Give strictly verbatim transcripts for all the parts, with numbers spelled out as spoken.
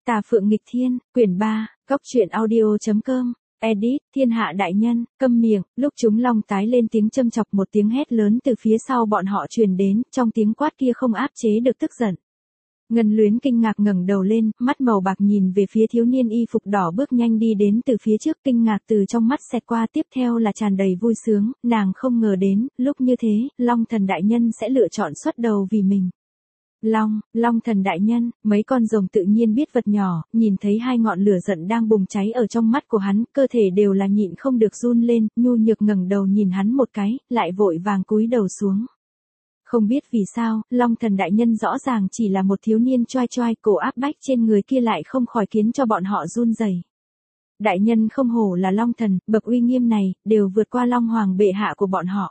Tà Phượng Nghịch Thiên, quyển ba, Cốc truyện audio.com, edit, Thiên Hạ Đại Nhân, câm miệng, lúc chúng long tái lên tiếng châm chọc một tiếng hét lớn từ phía sau bọn họ truyền đến, trong tiếng quát kia không áp chế được tức giận. Ngân Luyến kinh ngạc ngẩng đầu lên, mắt màu bạc nhìn về phía thiếu niên y phục đỏ bước nhanh đi đến từ phía trước, kinh ngạc từ trong mắt xẹt qua, tiếp theo là tràn đầy vui sướng, nàng không ngờ đến, lúc như thế, Long Thần Đại Nhân sẽ lựa chọn xuất đầu vì mình. Long, Long Thần Đại Nhân, mấy con rồng tự nhiên biết vật nhỏ, nhìn thấy hai ngọn lửa giận đang bùng cháy ở trong mắt của hắn, cơ thể đều là nhịn không được run lên, nhu nhược ngẩng đầu nhìn hắn một cái, lại vội vàng cúi đầu xuống. Không biết vì sao, Long Thần Đại Nhân rõ ràng chỉ là một thiếu niên choai choai, cổ áp bách trên người kia lại không khỏi khiến cho bọn họ run rẩy. Đại nhân không hổ là Long Thần, bậc uy nghiêm này, đều vượt qua Long Hoàng bệ hạ của bọn họ.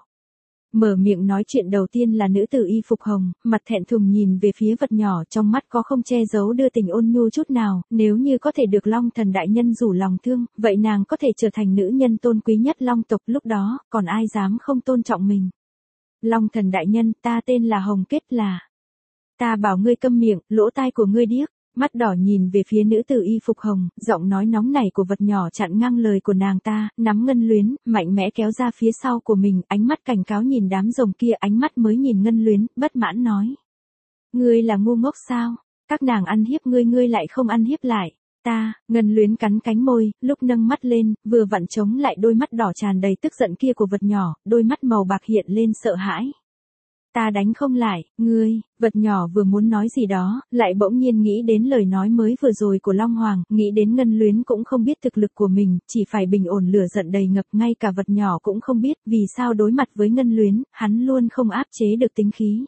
Mở miệng nói chuyện đầu tiên là nữ tử y phục hồng, mặt thẹn thùng nhìn về phía vật nhỏ, trong mắt có không che giấu đưa tình ôn nhu chút nào, nếu như có thể được Long Thần Đại Nhân rủ lòng thương, vậy nàng có thể trở thành nữ nhân tôn quý nhất Long tộc, lúc đó, còn ai dám không tôn trọng mình. Long Thần Đại Nhân, ta tên là Hồng Kết là. Ta bảo ngươi câm miệng, lỗ tai của ngươi điếc. Mắt đỏ nhìn về phía nữ tử y phục hồng, giọng nói nóng nảy của vật nhỏ chặn ngang lời của nàng ta, nắm Ngân Luyến, mạnh mẽ kéo ra phía sau của mình, ánh mắt cảnh cáo nhìn đám rồng kia, ánh mắt mới nhìn Ngân Luyến, bất mãn nói. Ngươi là ngu ngốc sao? Các nàng ăn hiếp ngươi, ngươi lại không ăn hiếp lại. Ta, Ngân Luyến cắn cánh môi, lúc nâng mắt lên, vừa vặn chống lại đôi mắt đỏ tràn đầy tức giận kia của vật nhỏ, đôi mắt màu bạc hiện lên sợ hãi. Ta đánh không lại, ngươi, vật nhỏ vừa muốn nói gì đó, lại bỗng nhiên nghĩ đến lời nói mới vừa rồi của Long Hoàng, nghĩ đến Ngân Luyến cũng không biết thực lực của mình, chỉ phải bình ổn lửa giận đầy ngập, ngay cả vật nhỏ cũng không biết vì sao đối mặt với Ngân Luyến, hắn luôn không áp chế được tính khí.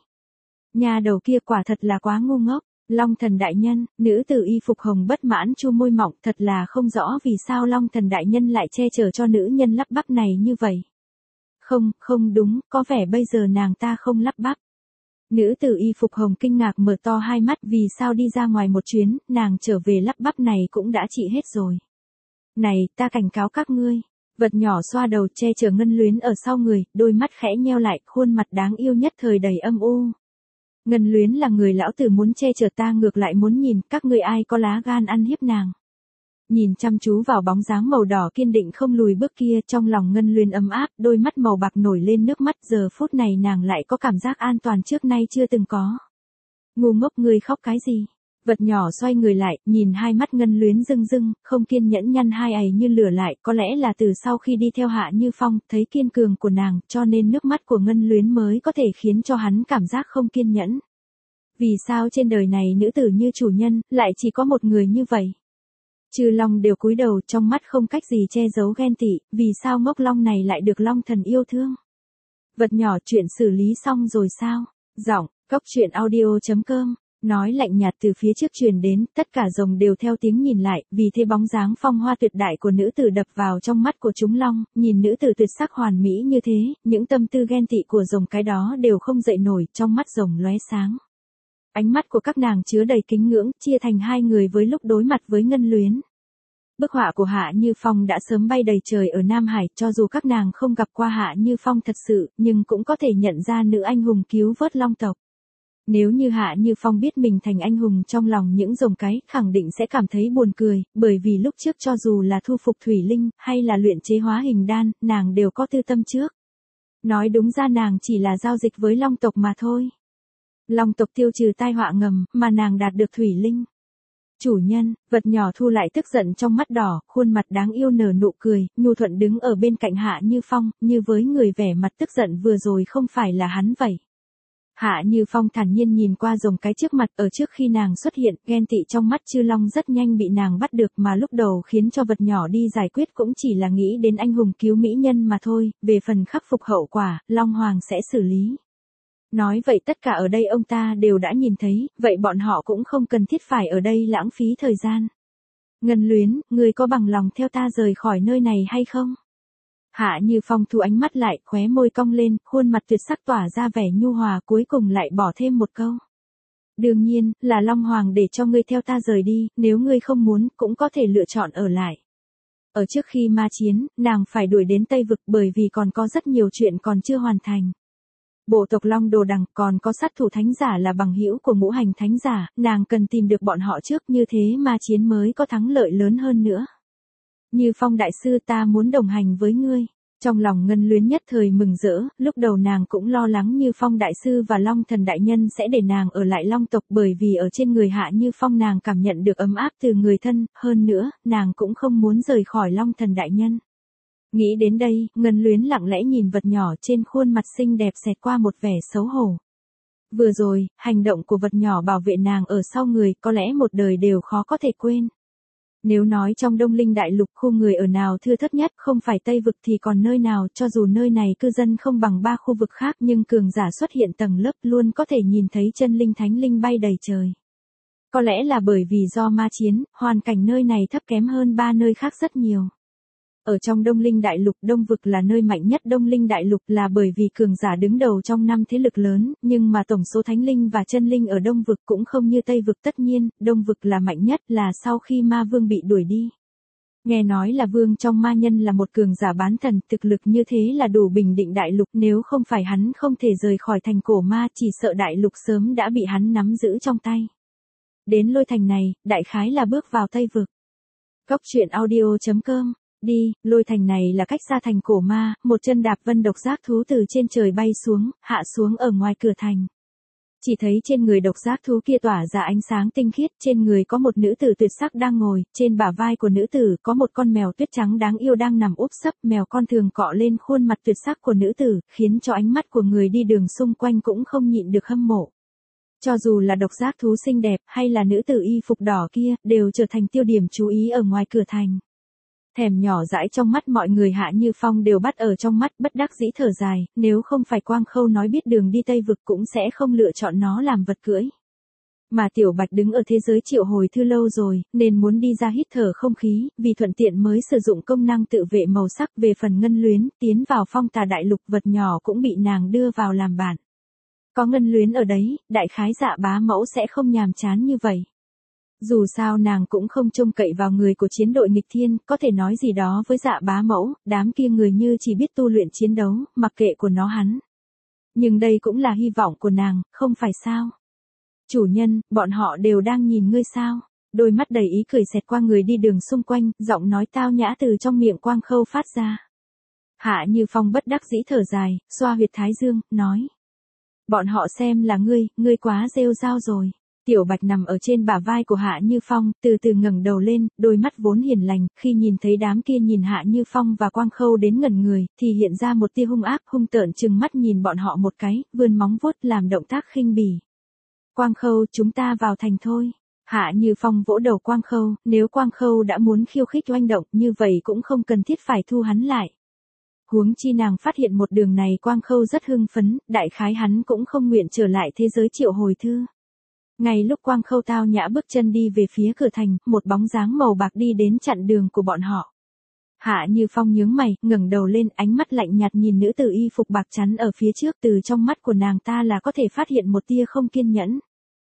Nhà đầu kia quả thật là quá ngu ngốc. Long Thần Đại Nhân, nữ tử y phục hồng bất mãn chu môi mỏng, thật là không rõ vì sao Long Thần Đại Nhân lại che chở cho nữ nhân lắp bắp này như vậy. Không, không đúng, có vẻ bây giờ nàng ta không lắp bắp. Nữ tử y phục hồng kinh ngạc mở to hai mắt, vì sao đi ra ngoài một chuyến, nàng trở về lắp bắp này cũng đã trị hết rồi. Này, ta cảnh cáo các ngươi. Vật nhỏ xoa đầu che chở Ngân Luyến ở sau người, đôi mắt khẽ nheo lại, khuôn mặt đáng yêu nhất thời đầy âm u. Ngân Luyến là người lão tử muốn che chở, ta ngược lại muốn nhìn các ngươi ai có lá gan ăn hiếp nàng. Nhìn chăm chú vào bóng dáng màu đỏ kiên định không lùi bước kia, trong lòng Ngân Luyến ấm áp, đôi mắt màu bạc nổi lên nước mắt, giờ phút này nàng lại có cảm giác an toàn trước nay chưa từng có. Ngu ngốc, ngươi khóc cái gì? Vật nhỏ xoay người lại, nhìn hai mắt Ngân Luyến rưng rưng, không kiên nhẫn nhăn hai ày như lửa lại, có lẽ là từ sau khi đi theo Hạ Như Phong, thấy kiên cường của nàng, cho nên nước mắt của Ngân Luyến mới có thể khiến cho hắn cảm giác không kiên nhẫn. Vì sao trên đời này nữ tử như chủ nhân, lại chỉ có một người như vậy? Chư long đều cúi đầu, trong mắt không cách gì che giấu ghen tị, vì sao ngốc long này lại được Long Thần yêu thương? Vật nhỏ, chuyện xử lý xong rồi sao? Giọng, Cốc truyện audio.com, nói lạnh nhạt từ phía trước truyền đến, tất cả rồng đều theo tiếng nhìn lại, vì thế bóng dáng phong hoa tuyệt đại của nữ tử đập vào trong mắt của chúng long, nhìn nữ tử tuyệt sắc hoàn mỹ như thế, những tâm tư ghen tị của rồng cái đó đều không dậy nổi, trong mắt rồng lóe sáng. Ánh mắt của các nàng chứa đầy kính ngưỡng, chia thành hai người với lúc đối mặt với Ngân Luyến. Bức họa của Hạ Như Phong đã sớm bay đầy trời ở Nam Hải, cho dù các nàng không gặp qua Hạ Như Phong thật sự, nhưng cũng có thể nhận ra nữ anh hùng cứu vớt long tộc. Nếu như Hạ Như Phong biết mình thành anh hùng trong lòng những rồng cái, khẳng định sẽ cảm thấy buồn cười, bởi vì lúc trước cho dù là thu phục thủy linh, hay là luyện chế hóa hình đan, nàng đều có tư tâm trước. Nói đúng ra nàng chỉ là giao dịch với long tộc mà thôi. Long tộc tiêu trừ tai họa ngầm, mà nàng đạt được thủy linh. Chủ nhân, vật nhỏ thu lại tức giận trong mắt đỏ, khuôn mặt đáng yêu nở nụ cười, nhu thuận đứng ở bên cạnh Hạ Như Phong, như với người vẻ mặt tức giận vừa rồi không phải là hắn vậy. Hạ Như Phong thản nhiên nhìn qua rồng cái trước mặt, ở trước khi nàng xuất hiện, ghen tị trong mắt chư long rất nhanh bị nàng bắt được, mà lúc đầu khiến cho vật nhỏ đi giải quyết cũng chỉ là nghĩ đến anh hùng cứu mỹ nhân mà thôi, về phần khắc phục hậu quả, Long Hoàng sẽ xử lý. Nói vậy tất cả ở đây ông ta đều đã nhìn thấy, vậy bọn họ cũng không cần thiết phải ở đây lãng phí thời gian. Ngân Luyến, ngươi có bằng lòng theo ta rời khỏi nơi này hay không? Hạ Như Phong thu ánh mắt lại, khóe môi cong lên, khuôn mặt tuyệt sắc tỏa ra vẻ nhu hòa, cuối cùng lại bỏ thêm một câu. Đương nhiên, là Long Hoàng để cho ngươi theo ta rời đi, nếu ngươi không muốn, cũng có thể lựa chọn ở lại. Ở trước khi ma chiến, nàng phải đuổi đến Tây Vực bởi vì còn có rất nhiều chuyện còn chưa hoàn thành. Bộ tộc Long Đồ Đằng còn có sát thủ thánh giả là bằng hữu của ngũ hành thánh giả, nàng cần tìm được bọn họ trước như thế ma chiến mới có thắng lợi lớn hơn nữa. Như Phong đại sư ta muốn đồng hành với ngươi. Trong lòng Ngân Luyến nhất thời mừng rỡ, lúc đầu nàng cũng lo lắng Như Phong đại sư và Long Thần đại nhân sẽ để nàng ở lại Long tộc bởi vì ở trên người Hạ Như Phong nàng cảm nhận được ấm áp từ người thân, hơn nữa, nàng cũng không muốn rời khỏi Long Thần đại nhân. Nghĩ đến đây, Ngân Luyến lặng lẽ nhìn vật nhỏ trên khuôn mặt xinh đẹp xẹt qua một vẻ xấu hổ. Vừa rồi, hành động của vật nhỏ bảo vệ nàng ở sau người có lẽ một đời đều khó có thể quên. Nếu nói trong Đông Linh Đại Lục khu người ở nào thưa thớt nhất không phải Tây Vực thì còn nơi nào, cho dù nơi này cư dân không bằng ba khu vực khác nhưng cường giả xuất hiện tầng lớp luôn có thể nhìn thấy chân linh thánh linh bay đầy trời. Có lẽ là bởi vì do ma chiến, hoàn cảnh nơi này thấp kém hơn ba nơi khác rất nhiều. Ở trong Đông Linh Đại Lục, Đông Vực là nơi mạnh nhất Đông Linh Đại Lục là bởi vì cường giả đứng đầu trong năm thế lực lớn, nhưng mà tổng số thánh linh và chân linh ở Đông Vực cũng không như Tây Vực, tất nhiên, Đông Vực là mạnh nhất là sau khi ma vương bị đuổi đi. Nghe nói là vương trong ma nhân là một cường giả bán thần, thực lực như thế là đủ bình định Đại Lục, nếu không phải hắn không thể rời khỏi thành cổ ma chỉ sợ Đại Lục sớm đã bị hắn nắm giữ trong tay. Đến Lôi Thành này, đại khái là bước vào Tây Vực. Góc truyện audio chấm com Đi, Lôi Thành này là cách xa thành cổ ma, một chân đạp vân độc giác thú từ trên trời bay xuống, hạ xuống ở ngoài cửa thành. Chỉ thấy trên người độc giác thú kia tỏa ra ánh sáng tinh khiết, trên người có một nữ tử tuyệt sắc đang ngồi, trên bả vai của nữ tử có một con mèo tuyết trắng đáng yêu đang nằm úp sấp, mèo con thường cọ lên khuôn mặt tuyệt sắc của nữ tử, khiến cho ánh mắt của người đi đường xung quanh cũng không nhịn được hâm mộ. Cho dù là độc giác thú xinh đẹp hay là nữ tử y phục đỏ kia, đều trở thành tiêu điểm chú ý ở ngoài cửa thành. Thèm nhỏ dãi trong mắt mọi người Hạ Như Phong đều bắt ở trong mắt, bất đắc dĩ thở dài, nếu không phải Quang Khâu nói biết đường đi Tây Vực cũng sẽ không lựa chọn nó làm vật cưỡi. Mà Tiểu Bạch đứng ở thế giới triệu hồi thư lâu rồi, nên muốn đi ra hít thở không khí, vì thuận tiện mới sử dụng công năng tự vệ màu sắc. Về phần Ngân Luyến, tiến vào Phong Tà Đại Lục vật nhỏ cũng bị nàng đưa vào làm bạn. Có Ngân Luyến ở đấy, đại khái Dạ bá mẫu sẽ không nhàm chán như vậy. Dù sao nàng cũng không trông cậy vào người của chiến đội nghịch thiên, có thể nói gì đó với Dạ bá mẫu, đám kia người như chỉ biết tu luyện chiến đấu, mặc kệ của nó hắn. Nhưng đây cũng là hy vọng của nàng, không phải sao? Chủ nhân, bọn họ đều đang nhìn ngươi sao? Đôi mắt đầy ý cười xẹt qua người đi đường xung quanh, giọng nói tao nhã từ trong miệng Quang Khâu phát ra. Hạ Như Phong bất đắc dĩ thở dài, xoa huyệt thái dương, nói. Bọn họ xem là ngươi, ngươi quá rêu rao rồi. Tiểu Bạch nằm ở trên bả vai của Hạ Như Phong, từ từ ngẩng đầu lên, đôi mắt vốn hiền lành, khi nhìn thấy đám kia nhìn Hạ Như Phong và Quang Khâu đến ngẩn người, thì hiện ra một tia hung ác, hung tợn trừng mắt nhìn bọn họ một cái, vươn móng vuốt làm động tác khinh bỉ. Quang Khâu, chúng ta vào thành thôi. Hạ Như Phong vỗ đầu Quang Khâu, nếu Quang Khâu đã muốn khiêu khích oanh động, như vậy cũng không cần thiết phải thu hắn lại. Huống chi nàng phát hiện một đường này Quang Khâu rất hưng phấn, đại khái hắn cũng không nguyện trở lại thế giới triệu hồi thư. Ngay lúc Quang Khâu tao nhã bước chân đi về phía cửa thành, một bóng dáng màu bạc đi đến chặn đường của bọn họ. Hạ Như Phong nhướng mày, ngẩng đầu lên, ánh mắt lạnh nhạt nhìn nữ tử y phục bạc chắn ở phía trước, từ trong mắt của nàng ta là có thể phát hiện một tia không kiên nhẫn.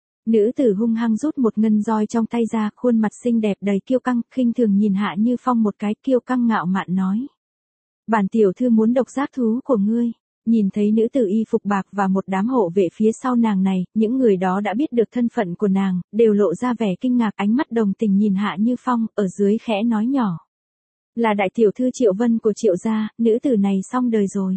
Nữ tử hung hăng rút một ngân roi trong tay ra, khuôn mặt xinh đẹp đầy kiêu căng, khinh thường nhìn Hạ Như Phong một cái, kiêu căng ngạo mạn nói. Bản tiểu thư muốn độc giác thú của ngươi. Nhìn thấy nữ tử y phục bạc và một đám hộ vệ phía sau nàng này, những người đó đã biết được thân phận của nàng, đều lộ ra vẻ kinh ngạc, ánh mắt đồng tình nhìn Hạ Như Phong, ở dưới khẽ nói nhỏ. Là đại tiểu thư Triệu Vân của Triệu gia, nữ tử này xong đời rồi.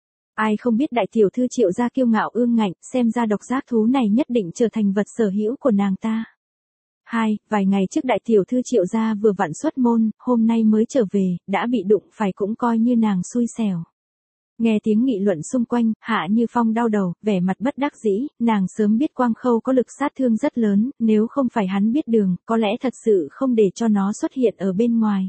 Ai không biết đại tiểu thư Triệu gia kiêu ngạo ương ngạnh, xem ra độc giác thú này nhất định trở thành vật sở hữu của nàng ta. Hai, vài ngày trước đại tiểu thư Triệu gia vừa vặn xuất môn, hôm nay mới trở về, đã bị đụng phải cũng coi như nàng xui xẻo. Nghe tiếng nghị luận xung quanh, Hạ Như Phong đau đầu, vẻ mặt bất đắc dĩ, nàng sớm biết Quang Khâu có lực sát thương rất lớn, nếu không phải hắn biết đường, có lẽ thật sự không để cho nó xuất hiện ở bên ngoài.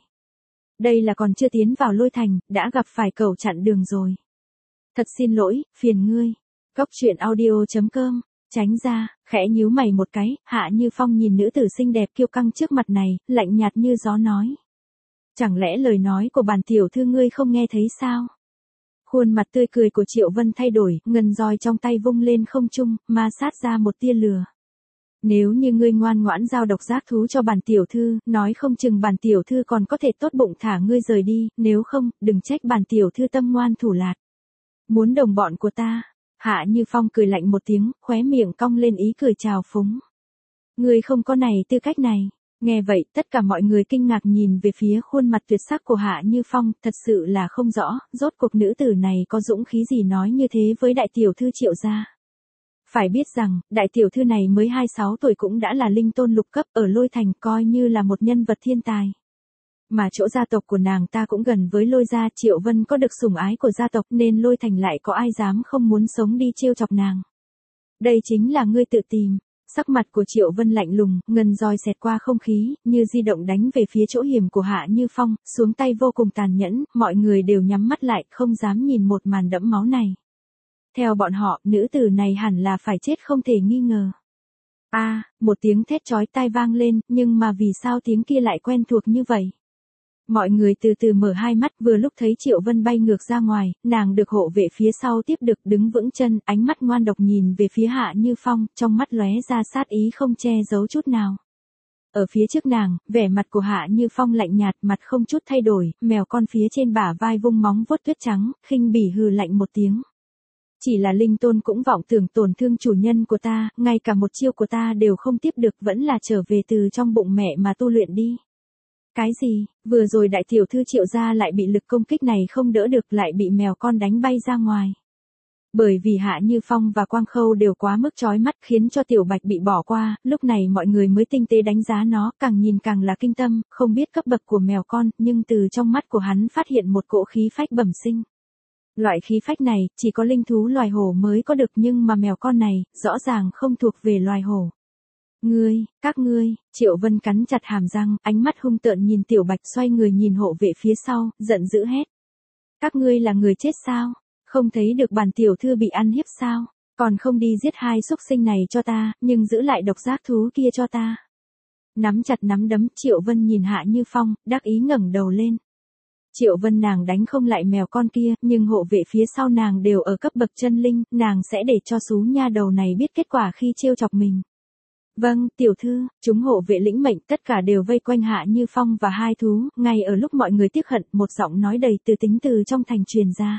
Đây là còn chưa tiến vào Lôi Thành, đã gặp phải cẩu chặn đường rồi. Thật xin lỗi, phiền ngươi. Góc truyện audio chấm com, tránh ra, khẽ nhíu mày một cái, Hạ Như Phong nhìn nữ tử xinh đẹp kiêu căng trước mặt này, lạnh nhạt như gió nói. Chẳng lẽ lời nói của bản tiểu thư ngươi không nghe thấy sao? Khuôn mặt tươi cười của Triệu Vân thay đổi, ngân roi trong tay vung lên không trung, ma sát ra một tia lửa. Nếu như ngươi ngoan ngoãn giao độc giác thú cho bản tiểu thư, nói không chừng bản tiểu thư còn có thể tốt bụng thả ngươi rời đi, nếu không, đừng trách bản tiểu thư tâm ngoan thủ lạt. Muốn đồng bọn của ta. Hạ Như Phong cười lạnh một tiếng, khóe miệng cong lên ý cười trào phúng. Ngươi không có này tư cách này. Nghe vậy, tất cả mọi người kinh ngạc nhìn về phía khuôn mặt tuyệt sắc của Hạ Như Phong, thật sự là không rõ, rốt cuộc nữ tử này có dũng khí gì nói như thế với đại tiểu thư Triệu gia. Phải biết rằng, đại tiểu thư này mới hai mươi sáu tuổi cũng đã là linh tôn lục cấp ở Lôi Thành, coi như là một nhân vật thiên tài. Mà chỗ gia tộc của nàng ta cũng gần với Lôi gia, Triệu Vân có được sủng ái của gia tộc nên Lôi Thành lại có ai dám không muốn sống đi trêu chọc nàng. Đây chính là ngươi tự tìm. Sắc mặt của Triệu Vân lạnh lùng, ngân roi xẹt qua không khí, như di động đánh về phía chỗ hiểm của Hạ Như Phong, xuống tay vô cùng tàn nhẫn, mọi người đều nhắm mắt lại, không dám nhìn một màn đẫm máu này. Theo bọn họ, nữ tử này hẳn là phải chết không thể nghi ngờ. A, à, một tiếng thét chói tai vang lên, nhưng mà vì sao tiếng kia lại quen thuộc như vậy? Mọi người từ từ mở hai mắt, vừa lúc thấy Triệu Vân bay ngược ra ngoài, nàng được hộ vệ phía sau tiếp được đứng vững chân, ánh mắt ngoan độc nhìn về phía Hạ Như Phong, trong mắt lóe ra sát ý không che giấu chút nào. Ở phía trước nàng, vẻ mặt của Hạ Như Phong lạnh nhạt, mặt không chút thay đổi, mèo con phía trên bả vai vung móng vuốt tuyết trắng, khinh bỉ hừ lạnh một tiếng. Chỉ là linh tôn cũng vọng tưởng tổn thương chủ nhân của ta, ngay cả một chiêu của ta đều không tiếp được, vẫn là trở về từ trong bụng mẹ mà tu luyện đi. Cái gì, vừa rồi đại tiểu thư Triệu gia lại bị lực công kích này không đỡ được, lại bị mèo con đánh bay ra ngoài. Bởi vì Hạ Như Phong và Quang Khâu đều quá mức chói mắt khiến cho Tiểu Bạch bị bỏ qua, lúc này mọi người mới tinh tế đánh giá nó, càng nhìn càng là kinh tâm, không biết cấp bậc của mèo con, nhưng từ trong mắt của hắn phát hiện một cỗ khí phách bẩm sinh. Loại khí phách này, chỉ có linh thú loài hổ mới có được, nhưng mà mèo con này, rõ ràng không thuộc về loài hổ. Ngươi, các ngươi, Triệu Vân cắn chặt hàm răng, ánh mắt hung tợn nhìn Tiểu Bạch, xoay người nhìn hộ vệ phía sau, giận dữ hét. Các ngươi là người chết sao? Không thấy được bản tiểu thư bị ăn hiếp sao? Còn không đi giết hai xúc sinh này cho ta, nhưng giữ lại độc giác thú kia cho ta. Nắm chặt nắm đấm, Triệu Vân nhìn Hạ Như Phong, đắc ý ngẩng đầu lên. Triệu Vân nàng đánh không lại mèo con kia, nhưng hộ vệ phía sau nàng đều ở cấp bậc chân linh, nàng sẽ để cho xú nha đầu này biết kết quả khi trêu chọc mình. Vâng, tiểu thư, chúng hộ vệ lĩnh mệnh, tất cả đều vây quanh Hạ Như Phong và hai thú, ngay ở lúc mọi người tiếc hận, một giọng nói đầy từ tính từ trong thành truyền ra.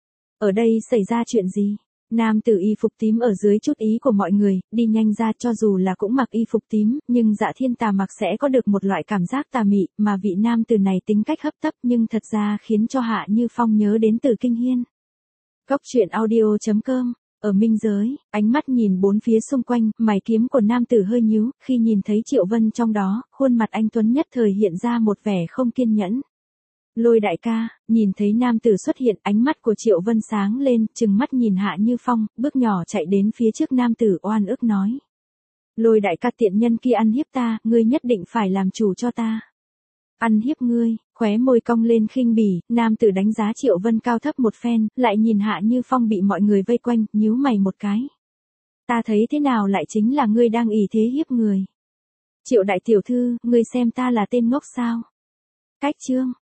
Ở đây xảy ra chuyện gì? Nam tử y phục tím ở dưới chút ý của mọi người, đi nhanh ra, cho dù là cũng mặc y phục tím, nhưng Dạ Thiên Tà mặc sẽ có được một loại cảm giác tà mị, mà vị nam tử này tính cách hấp tấp nhưng thật ra khiến cho Hạ Như Phong nhớ đến Tử Kinh Hiên. Góc truyện audio chấm com. Ở minh giới, ánh mắt nhìn bốn phía xung quanh, mày kiếm của nam tử hơi nhíu, khi nhìn thấy Triệu Vân trong đó, khuôn mặt anh tuấn nhất thời hiện ra một vẻ không kiên nhẫn. Lôi đại ca, nhìn thấy nam tử xuất hiện, ánh mắt của Triệu Vân sáng lên, trừng mắt nhìn Hạ Như Phong, bước nhỏ chạy đến phía trước nam tử oan ức nói. Lôi đại ca, tiện nhân kia ăn hiếp ta, ngươi nhất định phải làm chủ cho ta. Ăn hiếp ngươi, khóe môi cong lên khinh bỉ, nam tử đánh giá Triệu Vân cao thấp một phen, lại nhìn Hạ Như Phong bị mọi người vây quanh, nhíu mày một cái. Ta thấy thế nào lại chính là ngươi đang ỷ thế hiếp người. Triệu đại tiểu thư, ngươi xem ta là tên ngốc sao? Cách chương.